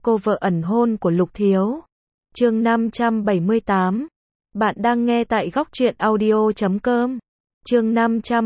cô vợ ẩn hôn của Lục Thiếu. Chương 578. Bạn đang nghe tại góc truyện audio.com. Chương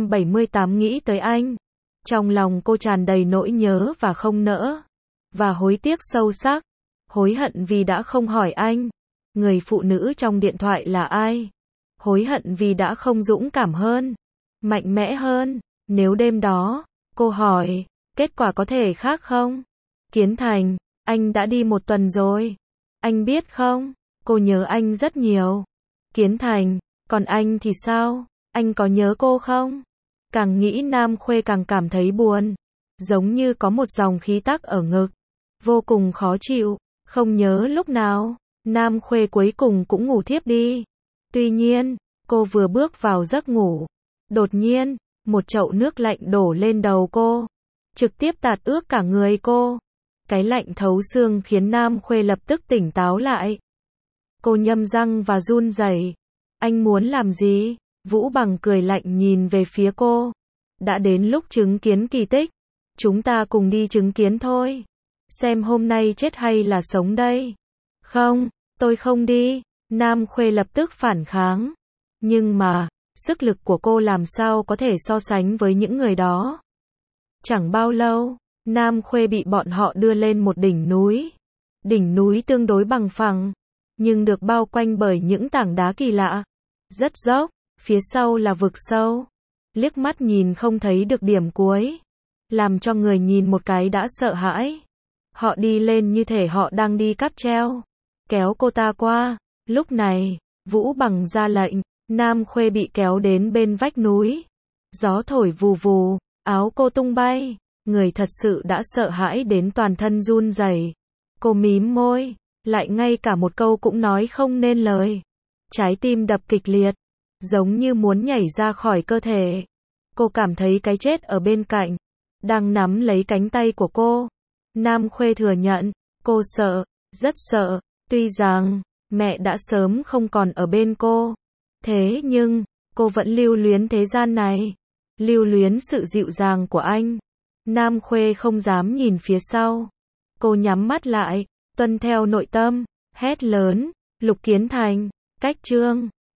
578 nghĩ tới anh. Trong lòng cô tràn đầy nỗi nhớ và không nỡ. Và hối tiếc sâu sắc. Hối hận vì đã không hỏi anh. Người phụ nữ trong điện thoại là ai? Hối hận vì đã không dũng cảm hơn. Mạnh mẽ hơn. Nếu đêm đó, cô hỏi, kết quả có thể khác không? Kiến Thành, anh đã đi 1 tuần rồi. Anh biết không? Cô nhớ anh rất nhiều. Kiến Thành, còn anh thì sao? Anh có nhớ cô không? Càng nghĩ Nam Khuê càng cảm thấy buồn. Giống như có một dòng khí tắc ở ngực. Vô cùng khó chịu. Không nhớ lúc nào. Nam Khuê cuối cùng cũng ngủ thiếp đi. Tuy nhiên, cô vừa bước vào giấc ngủ. Đột nhiên, một chậu nước lạnh đổ lên đầu cô. Trực tiếp tạt ướt cả người cô. Cái lạnh thấu xương khiến Nam Khuê lập tức tỉnh táo lại. Cô nhâm răng và run rẩy. Anh muốn làm gì? Vũ Bằng cười lạnh nhìn về phía cô. Đã đến lúc chứng kiến kỳ tích. Chúng ta cùng đi chứng kiến thôi. Xem hôm nay chết hay là sống đây. Không, tôi không đi. Nam Khuê lập tức phản kháng. Nhưng mà, sức lực của cô làm sao có thể so sánh với những người đó. Chẳng bao lâu, Nam Khuê bị bọn họ đưa lên một đỉnh núi. Đỉnh núi tương đối bằng phẳng, nhưng được bao quanh bởi những tảng đá kỳ lạ. Rất dốc, phía sau là vực sâu. Liếc mắt nhìn không thấy được điểm cuối. Làm cho người nhìn một cái đã sợ hãi. Họ đi lên như thể họ đang đi cáp treo. Kéo cô ta qua. Lúc này, Vũ Bằng ra lệnh. Nam Khuê bị kéo đến bên vách núi. Gió thổi vù vù, áo cô tung bay. Người thật sự đã sợ hãi đến toàn thân run rẩy. Cô mím môi, lại ngay cả một câu cũng nói không nên lời. Trái tim đập kịch liệt, giống như muốn nhảy ra khỏi cơ thể. Cô cảm thấy cái chết ở bên cạnh, đang nắm lấy cánh tay của cô. Nam Khuê thừa nhận, cô sợ, rất sợ. Tuy rằng, mẹ đã sớm không còn ở bên cô. Thế nhưng, cô vẫn lưu luyến thế gian này. Lưu luyến sự dịu dàng của anh. Nam Khuê không dám nhìn phía sau. Cô nhắm mắt lại, tuân theo nội tâm, hét lớn, Lục Kiến Thành, cách chương.